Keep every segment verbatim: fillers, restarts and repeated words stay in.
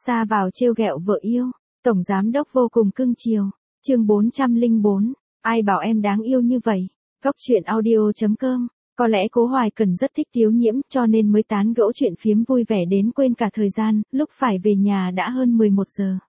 Xa vào trêu ghẹo vợ yêu, tổng giám đốc vô cùng cưng chiều. Chương bốn trăm lẻ bốn, ai bảo em đáng yêu như vậy? Góc truyện audio chấm com. Có lẽ Cố Hoài Cần rất thích Tiếu Nhiễm cho nên mới tán gẫu chuyện phiếm vui vẻ đến quên cả thời gian, lúc phải về nhà đã hơn mười một giờ.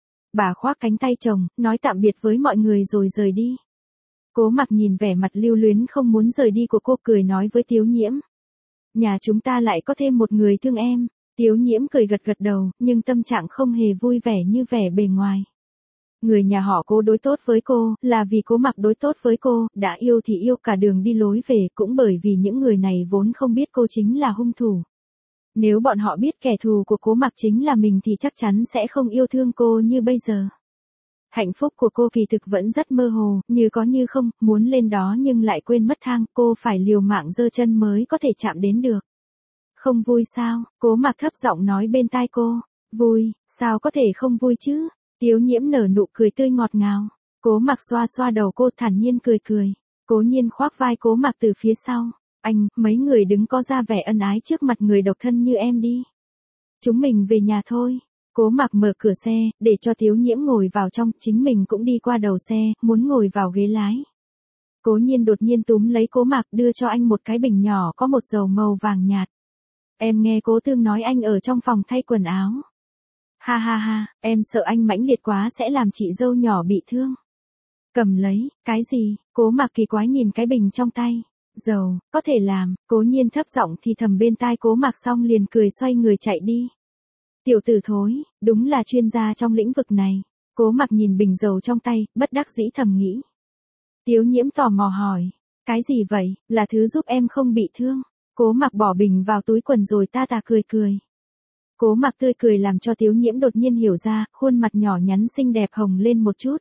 Bà khoác cánh tay chồng, nói tạm biệt với mọi người rồi rời đi. Cố Mặc nhìn vẻ mặt lưu luyến không muốn rời đi của cô, cười nói với Tiếu Nhiễm. Nhà chúng ta lại có thêm một người thương em. Tiếu Nhiễm cười gật gật đầu, nhưng tâm trạng không hề vui vẻ như vẻ bề ngoài. Người nhà họ Cố đối tốt với cô, là vì Cố Mặc đối tốt với cô, đã yêu thì yêu cả đường đi lối về, cũng bởi vì những người này vốn không biết cô chính là hung thủ. Nếu bọn họ biết kẻ thù của Cố Mặc chính là mình thì chắc chắn sẽ không yêu thương cô như bây giờ. Hạnh phúc của cô kỳ thực vẫn rất mơ hồ, như có như không, muốn lên đó nhưng lại quên mất thang, cô phải liều mạng giơ chân mới có thể chạm đến được. Không vui sao? Cố Mặc thấp giọng nói bên tai cô. Vui, sao có thể không vui chứ? Tiếu Nhiễm nở nụ cười tươi ngọt ngào. Cố Mặc xoa xoa đầu cô, thản nhiên cười cười. Cố Nhiên khoác vai Cố Mặc từ phía sau. Anh, mấy người đứng có ra vẻ ân ái trước mặt người độc thân như em đi. Chúng mình về nhà thôi. Cố Mặc mở cửa xe, để cho Tiếu Nhiễm ngồi vào trong, chính mình cũng đi qua đầu xe, muốn ngồi vào ghế lái. Cố Nhiên đột nhiên túm lấy Cố Mặc, đưa cho anh một cái bình nhỏ có một dầu màu vàng nhạt. Em nghe Cố Tương nói anh ở trong phòng thay quần áo. Ha ha ha, em sợ anh mãnh liệt quá sẽ làm chị dâu nhỏ bị thương. Cầm lấy, cái gì? Cố Mặc kỳ quái nhìn cái bình trong tay. Dầu, có thể làm. Cố Nhiên thấp giọng thì thầm bên tai Cố Mặc xong liền cười xoay người chạy đi. Tiểu tử thối, đúng là chuyên gia trong lĩnh vực này. Cố Mặc nhìn bình dầu trong tay, bất đắc dĩ thầm nghĩ. Tiếu Nhiễm tò mò hỏi. Cái gì vậy, là thứ giúp em không bị thương? Cố Mặc bỏ bình vào túi quần rồi ta ta cười cười. Cố Mặc tươi cười làm cho Tiếu Nhiễm đột nhiên hiểu ra, khuôn mặt nhỏ nhắn xinh đẹp hồng lên một chút.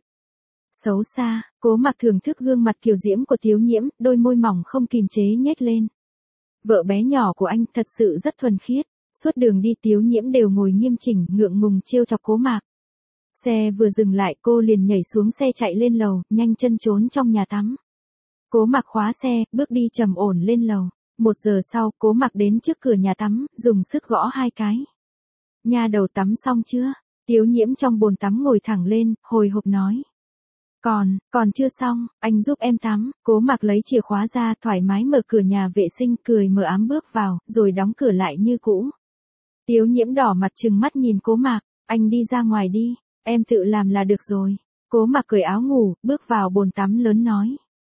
Xấu xa, Cố Mặc thưởng thức gương mặt kiều diễm của Tiếu Nhiễm, đôi môi mỏng không kìm chế nhếch lên. Vợ bé nhỏ của anh thật sự rất thuần khiết. Suốt đường đi Tiếu Nhiễm đều ngồi nghiêm chỉnh, ngượng ngùng trêu chọc Cố Mặc. Xe vừa dừng lại cô liền nhảy xuống xe chạy lên lầu, nhanh chân trốn trong nhà tắm. Cố Mặc khóa xe, bước đi trầm ổn lên lầu. Một giờ sau, Cố Mặc đến trước cửa nhà tắm, dùng sức gõ hai cái. Nha đầu tắm xong chưa? Tiếu Nhiễm trong bồn tắm ngồi thẳng lên, hồi hộp nói. Còn, còn chưa xong, anh giúp em tắm. Cố Mặc lấy chìa khóa ra, thoải mái mở cửa nhà vệ sinh, cười mờ ám bước vào, rồi đóng cửa lại như cũ. Tiếu Nhiễm đỏ mặt trừng mắt nhìn Cố Mặc, anh đi ra ngoài đi, em tự làm là được rồi. Cố Mặc cởi áo ngủ, bước vào bồn tắm lớn nói.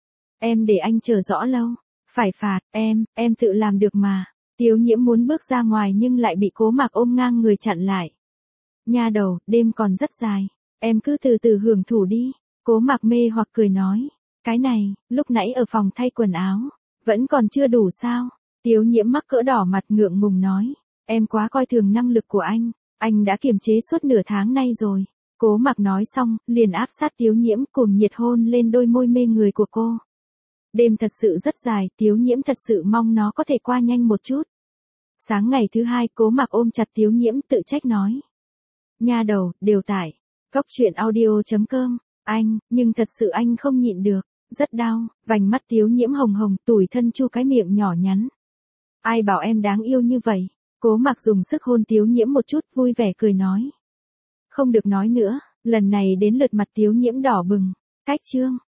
Em để anh chờ rõ lâu, phải phạt, em, em tự làm được mà. Tiếu Nhiễm muốn bước ra ngoài nhưng lại bị Cố Mặc ôm ngang người chặn lại. Nha đầu, đêm còn rất dài, em cứ từ từ hưởng thụ đi. Cố Mặc mê hoặc cười nói. Cái này, lúc nãy ở phòng thay quần áo, vẫn còn chưa đủ sao? Tiếu Nhiễm mắc cỡ đỏ mặt ngượng ngùng nói. Em quá coi thường năng lực của anh, anh đã kiềm chế suốt nửa tháng nay rồi. Cố Mặc nói xong, liền áp sát Tiếu Nhiễm cùng nhiệt hôn lên đôi môi mê người của cô. Đêm thật sự rất dài, Tiếu Nhiễm thật sự mong nó có thể qua nhanh một chút. Sáng ngày thứ hai, Cố Mặc ôm chặt Tiếu Nhiễm tự trách nói. Nha đầu, đều tải. Góc truyện audio chấm com. Anh, nhưng thật sự anh không nhịn được. Rất đau, vành mắt Tiếu Nhiễm hồng hồng, tủi thân chu cái miệng nhỏ nhắn. Ai bảo em đáng yêu như vậy? Cố Mặc dùng sức hôn Tiếu Nhiễm một chút, vui vẻ cười nói. Không được nói nữa, lần này đến lượt mặt Tiếu Nhiễm đỏ bừng. Cách chương.